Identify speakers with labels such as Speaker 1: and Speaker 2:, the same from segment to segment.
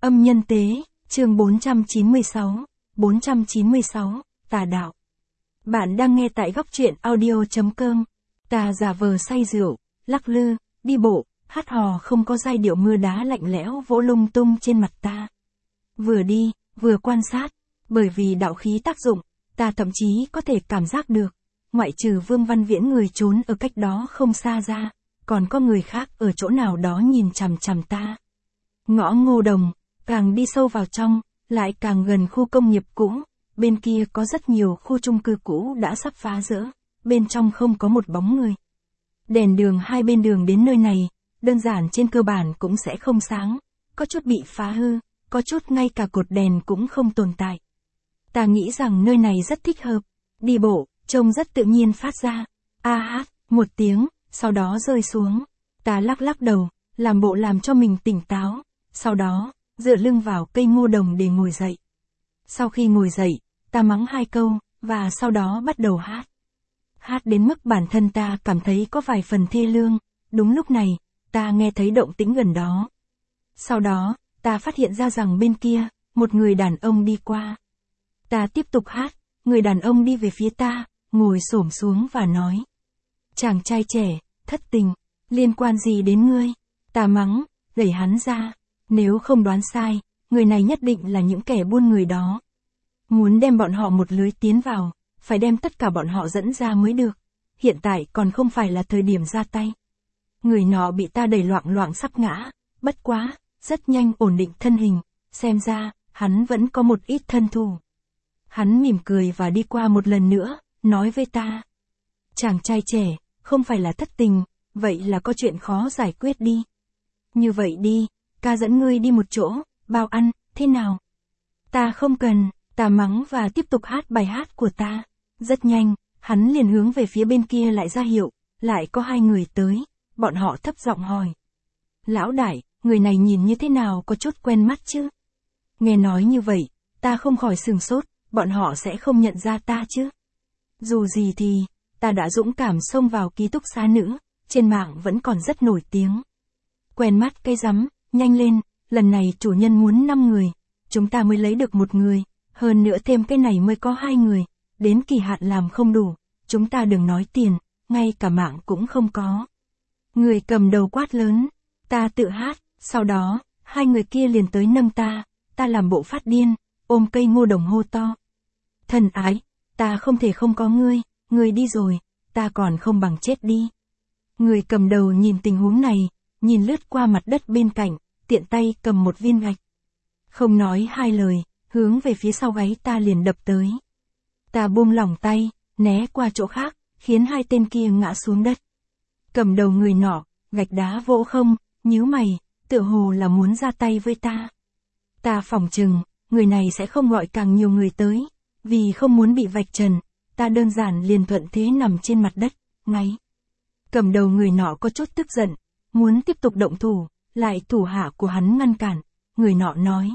Speaker 1: Âm nhân tế, chương 496, tà đạo. Bạn đang nghe tại góc truyện audio.com. Ta giả vờ say rượu, lắc lư, đi bộ, hát hò không có giai điệu mưa đá lạnh lẽo vỗ lung tung trên mặt ta. Vừa đi, vừa quan sát, bởi vì đạo khí tác dụng, ta thậm chí có thể cảm giác được, ngoại trừ Vương Văn Viễn người trốn ở cách đó không xa ra, còn có người khác ở chỗ nào đó nhìn chằm chằm ta. Ngõ Ngô Đồng, càng đi sâu vào trong, lại càng gần khu công nghiệp cũ, bên kia có rất nhiều khu chung cư cũ đã sắp phá rỡ, bên trong không có một bóng người. Đèn đường hai bên đường đến nơi này, đơn giản trên cơ bản cũng sẽ không sáng, có chút bị phá hư, có chút ngay cả cột đèn cũng không tồn tại. Ta nghĩ rằng nơi này rất thích hợp, đi bộ, trông rất tự nhiên phát ra, a hát, một tiếng, sau đó rơi xuống. Ta lắc lắc đầu, làm bộ làm cho mình tỉnh táo, sau đó, dựa lưng vào cây ngô đồng để ngồi dậy. Sau khi ngồi dậy, ta mắng hai câu, và sau đó bắt đầu hát. Hát đến mức bản thân ta cảm thấy có vài phần thê lương, đúng lúc này, ta nghe thấy động tĩnh gần đó. Sau đó, ta phát hiện ra rằng bên kia, một người đàn ông đi qua. Ta tiếp tục hát, người đàn ông đi về phía ta, ngồi xổm xuống và nói. Chàng trai trẻ, thất tình, liên quan gì đến ngươi? Ta mắng, đẩy hắn ra. Nếu không đoán sai, người này nhất định là những kẻ buôn người đó. Muốn đem bọn họ một lưới tiến vào, phải đem tất cả bọn họ dẫn ra mới được. Hiện tại còn không phải là thời điểm ra tay. Người nọ bị ta đẩy loạng loạng sắp ngã, bất quá, rất nhanh ổn định thân hình, xem ra, hắn vẫn có một ít thân thủ. Hắn mỉm cười và đi qua một lần nữa, nói với ta. Chàng trai trẻ, không phải là thất tình, vậy là có chuyện khó giải quyết đi. Như vậy đi, ca dẫn ngươi đi một chỗ, bao ăn, thế nào? Ta không cần, ta mắng và tiếp tục hát bài hát của ta. Rất nhanh, hắn liền hướng về phía bên kia lại ra hiệu, lại có hai người tới, bọn họ thấp giọng hỏi. Lão đại, người này nhìn như thế nào có chút quen mắt chứ? Nghe nói như vậy, ta không khỏi sửng sốt, bọn họ sẽ không nhận ra ta chứ? Dù gì thì, ta đã dũng cảm xông vào ký túc xá nữ, trên mạng vẫn còn rất nổi tiếng. Quen mắt cây rắm, nhanh lên, lần này chủ nhân muốn 5 người, chúng ta mới lấy được một người, hơn nữa thêm cái này mới có 2 người, đến kỳ hạn làm không đủ, chúng ta đừng nói tiền, ngay cả mạng cũng không có. Người cầm đầu quát lớn, ta tự hát, sau đó, hai người kia liền tới nâng ta làm bộ phát điên, ôm cây ngô đồng hô to. Thân ái, ta không thể không có ngươi đi rồi, ta còn không bằng chết đi. Người cầm đầu nhìn tình huống này, nhìn lướt qua mặt đất bên cạnh, tiện tay cầm một viên gạch. Không nói hai lời, hướng về phía sau gáy ta liền đập tới. Ta buông lỏng tay, né qua chỗ khác, khiến hai tên kia ngã xuống đất. Cầm đầu người nọ, gạch đá vỗ không, nhíu mày, tựa hồ là muốn ra tay với ta. Ta phỏng chừng, người này sẽ không gọi càng nhiều người tới, vì không muốn bị vạch trần, ta đơn giản liền thuận thế nằm trên mặt đất, ngáy. Cầm đầu người nọ có chút tức giận, muốn tiếp tục động thủ, lại thủ hạ của hắn ngăn cản, người nọ nói.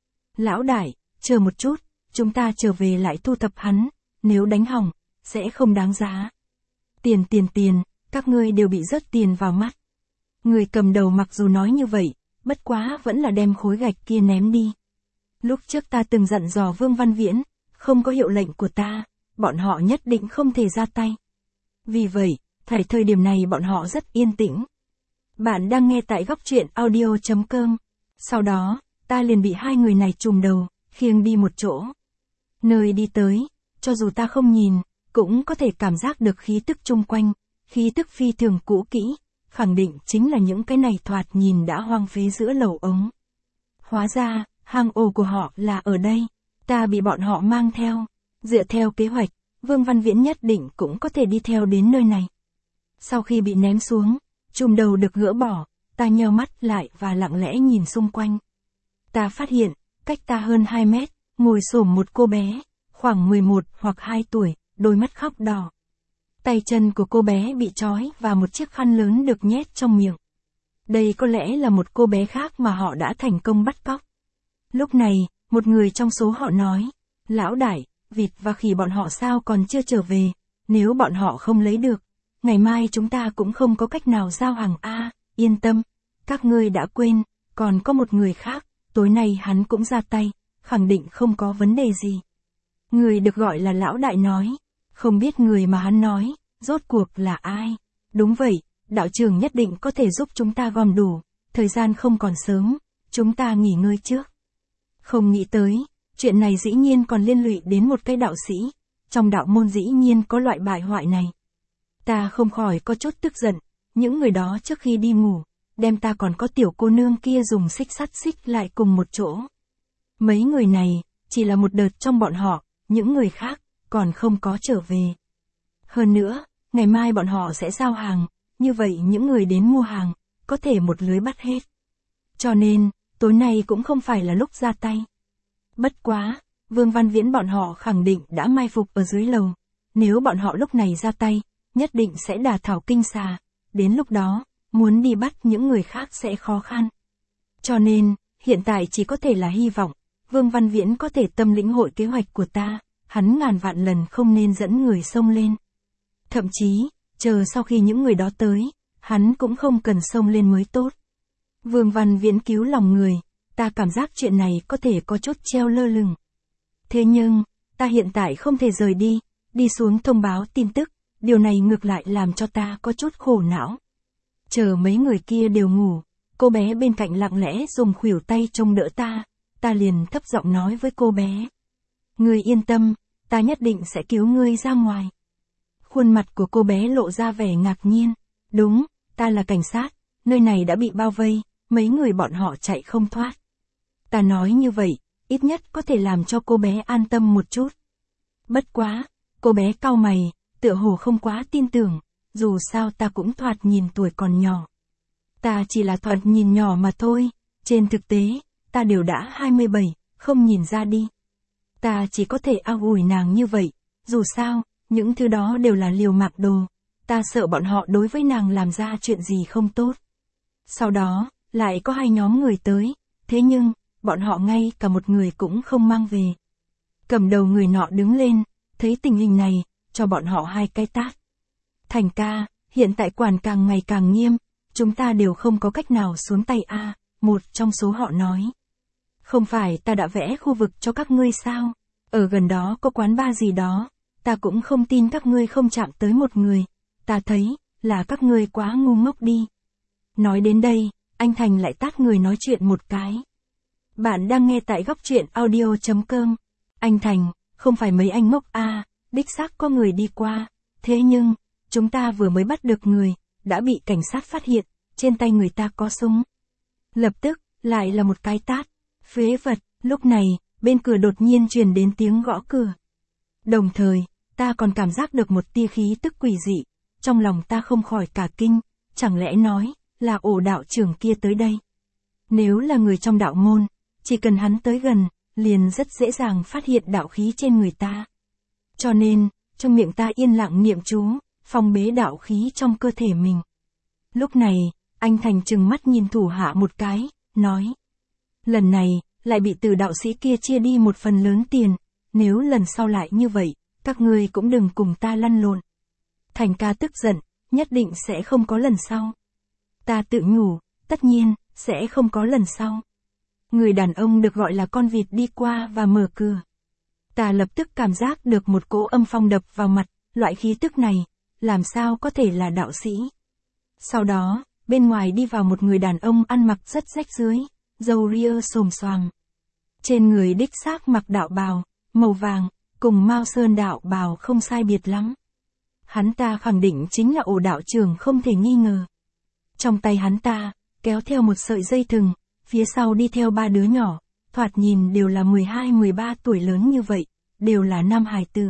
Speaker 1: Lão đại, chờ một chút, chúng ta trở về lại thu thập hắn, nếu đánh hỏng, sẽ không đáng giá. Tiền, các ngươi đều bị rớt tiền vào mắt. Người cầm đầu mặc dù nói như vậy, bất quá vẫn là đem khối gạch kia ném đi. Lúc trước ta từng dặn dò Vương Văn Viễn, không có hiệu lệnh của ta, bọn họ nhất định không thể ra tay. Vì vậy, tại thời điểm này bọn họ rất yên tĩnh. Bạn đang nghe tại góc truyện audio.com. Sau đó, ta liền bị hai người này trùm đầu, khiêng đi một chỗ. Nơi đi tới, cho dù ta không nhìn, cũng có thể cảm giác được khí tức chung quanh, khí tức phi thường cũ kỹ, khẳng định chính là những cái này thoạt nhìn đã hoang phế giữa lầu ống. Hóa ra, hang ổ của họ là ở đây, ta bị bọn họ mang theo. Dựa theo kế hoạch, Vương Văn Viễn nhất định cũng có thể đi theo đến nơi này. Sau khi bị ném xuống, chùm đầu được gỡ bỏ, ta nheo mắt lại và lặng lẽ nhìn xung quanh. Ta phát hiện, cách ta hơn 2 mét, ngồi xổm một cô bé, khoảng 11 hoặc 2 tuổi, đôi mắt khóc đỏ. Tay chân của cô bé bị trói và một chiếc khăn lớn được nhét trong miệng. Đây có lẽ là một cô bé khác mà họ đã thành công bắt cóc. Lúc này, một người trong số họ nói, lão đại, vịt và khỉ bọn họ sao còn chưa trở về, nếu bọn họ không lấy được, ngày mai chúng ta cũng không có cách nào giao hàng a. Yên tâm, các ngươi đã quên, còn có một người khác, tối nay hắn cũng ra tay, khẳng định không có vấn đề gì. Người được gọi là lão đại nói, không biết người mà hắn nói, rốt cuộc là ai? Đúng vậy, đạo trưởng nhất định có thể giúp chúng ta gom đủ, thời gian không còn sớm, chúng ta nghỉ ngơi trước. Không nghĩ tới, chuyện này dĩ nhiên còn liên lụy đến một cái đạo sĩ, trong đạo môn dĩ nhiên có loại bại hoại này. Ta không khỏi có chút tức giận, những người đó trước khi đi ngủ, đem ta còn có tiểu cô nương kia dùng xích sắt xích lại cùng một chỗ. Mấy người này, chỉ là một đợt trong bọn họ, những người khác, còn không có trở về. Hơn nữa, ngày mai bọn họ sẽ giao hàng, như vậy những người đến mua hàng, có thể một lưới bắt hết. Cho nên, tối nay cũng không phải là lúc ra tay. Bất quá, Vương Văn Viễn bọn họ khẳng định đã mai phục ở dưới lầu. Nếu bọn họ lúc này ra tay, nhất định sẽ đả thảo kinh xà. Đến lúc đó, muốn đi bắt những người khác sẽ khó khăn. Cho nên, hiện tại chỉ có thể là hy vọng, Vương Văn Viễn có thể tâm lĩnh hội kế hoạch của ta, hắn ngàn vạn lần không nên dẫn người xông lên. Thậm chí, chờ sau khi những người đó tới, hắn cũng không cần xông lên mới tốt. Vương Văn Viễn cứu lòng người, ta cảm giác chuyện này có thể có chút treo lơ lửng. Thế nhưng, ta hiện tại không thể rời đi xuống thông báo tin tức, điều này ngược lại làm cho ta có chút khổ não. Chờ mấy người kia đều ngủ, cô bé bên cạnh lặng lẽ dùng khuỷu tay trông đỡ ta liền thấp giọng nói với cô bé. Ngươi yên tâm, ta nhất định sẽ cứu ngươi ra ngoài. Khuôn mặt của cô bé lộ ra vẻ ngạc nhiên. Đúng, ta là cảnh sát, nơi này đã bị bao vây, mấy người bọn họ chạy không thoát. Ta nói như vậy, ít nhất có thể làm cho cô bé an tâm một chút. Bất quá, cô bé cau mày, tựa hồ không quá tin tưởng, dù sao ta cũng thoạt nhìn tuổi còn nhỏ. Ta chỉ là thoạt nhìn nhỏ mà thôi, trên thực tế, ta đều đã 27, không nhìn ra đi. Ta chỉ có thể ao ủi nàng như vậy, dù sao, những thứ đó đều là liều mạng đồ, ta sợ bọn họ đối với nàng làm ra chuyện gì không tốt. Sau đó, lại có hai nhóm người tới, thế nhưng, bọn họ ngay cả một người cũng không mang về. Cầm đầu người nọ đứng lên, thấy tình hình này, cho bọn họ hai cái tát. Thành ca, hiện tại quản càng ngày càng nghiêm, chúng ta đều không có cách nào xuống tay a, một trong số họ nói. Không phải ta đã vẽ khu vực cho các ngươi sao? Ở gần đó có quán bar gì đó, ta cũng không tin các ngươi không chạm tới một người, ta thấy, là các ngươi quá ngu ngốc đi. Nói đến đây, anh Thành lại tát người nói chuyện một cái. Bạn đang nghe tại góc truyện audio.com. Anh Thành, không phải mấy anh ngốc a, đích xác có người đi qua, thế nhưng, chúng ta vừa mới bắt được người, đã bị cảnh sát phát hiện, trên tay người ta có súng. Lập tức, lại là một cái tát. Phế vật, lúc này, bên cửa đột nhiên truyền đến tiếng gõ cửa. Đồng thời, ta còn cảm giác được một tia khí tức quỷ dị, trong lòng ta không khỏi cả kinh, chẳng lẽ nói, là ổ đạo trưởng kia tới đây. Nếu là người trong đạo môn, chỉ cần hắn tới gần, liền rất dễ dàng phát hiện đạo khí trên người ta. Cho nên, trong miệng ta yên lặng niệm chú, phong bế đạo khí trong cơ thể mình. Lúc này, anh Thành trừng mắt nhìn thủ hạ một cái, nói. Lần này, lại bị từ đạo sĩ kia chia đi một phần lớn tiền, nếu lần sau lại như vậy, các ngươi cũng đừng cùng ta lăn lộn. Thành ca tức giận, nhất định sẽ không có lần sau. Ta tự nhủ, tất nhiên, sẽ không có lần sau. Người đàn ông được gọi là con vịt đi qua và mở cửa. Ta lập tức cảm giác được một cỗ âm phong đập vào mặt, loại khí tức này, làm sao có thể là đạo sĩ. Sau đó, bên ngoài đi vào một người đàn ông ăn mặc rất rách rưới, râu ria xồm xoàm. Trên người đích xác mặc đạo bào, màu vàng, cùng Mao Sơn đạo bào không sai biệt lắm. Hắn ta khẳng định chính là ổ đạo trưởng không thể nghi ngờ. Trong tay hắn ta, kéo theo một sợi dây thừng, phía sau đi theo ba đứa nhỏ, thoạt nhìn đều là 12-13 tuổi lớn như vậy, đều là nam hài tử.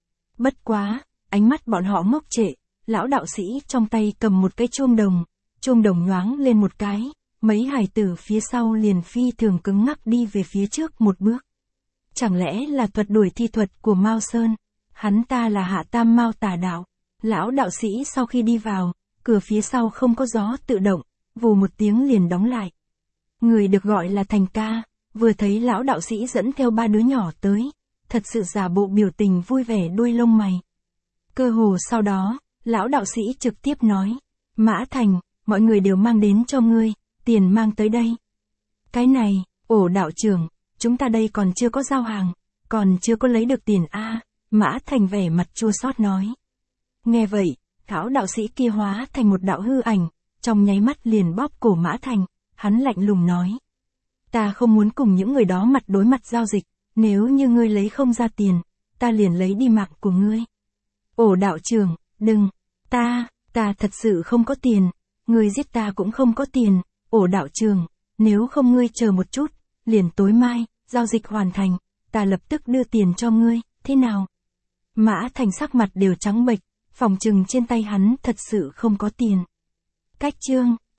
Speaker 1: Bất quá, ánh mắt bọn họ ngốc trệ, lão đạo sĩ trong tay cầm một cái chuông đồng nhoáng lên một cái, mấy hài tử phía sau liền phi thường cứng ngắc đi về phía trước một bước. Chẳng lẽ là thuật đuổi thi thuật của Mao Sơn, hắn ta là Hạ Tam Mao tà đạo. Lão đạo sĩ sau khi đi vào, cửa phía sau không có gió tự động, vù một tiếng liền đóng lại. Người được gọi là Thành ca, vừa thấy lão đạo sĩ dẫn theo ba đứa nhỏ tới, thật sự giả bộ biểu tình vui vẻ đuôi lông mày. Cơ hồ sau đó, lão đạo sĩ trực tiếp nói, Mã Thành, mọi người đều mang đến cho ngươi, tiền mang tới đây. Cái này, Ồ đạo trưởng, chúng ta đây còn chưa có giao hàng, còn chưa có lấy được tiền a. Mã Thành vẻ mặt chua xót nói. Nghe vậy, lão đạo sĩ kia hóa thành một đạo hư ảnh, trong nháy mắt liền bóp cổ Mã Thành, hắn lạnh lùng nói. Ta không muốn cùng những người đó mặt đối mặt giao dịch, nếu như ngươi lấy không ra tiền, ta liền lấy đi mạng của ngươi. Ồ đạo trưởng, đừng, ta thật sự không có tiền, ngươi giết ta cũng không có tiền. Ồ đạo trưởng, nếu không ngươi chờ một chút, liền tối mai, giao dịch hoàn thành, ta lập tức đưa tiền cho ngươi, thế nào? Mã Thành sắc mặt đều trắng bệch, phỏng chừng trên tay hắn thật sự không có tiền. Cách chương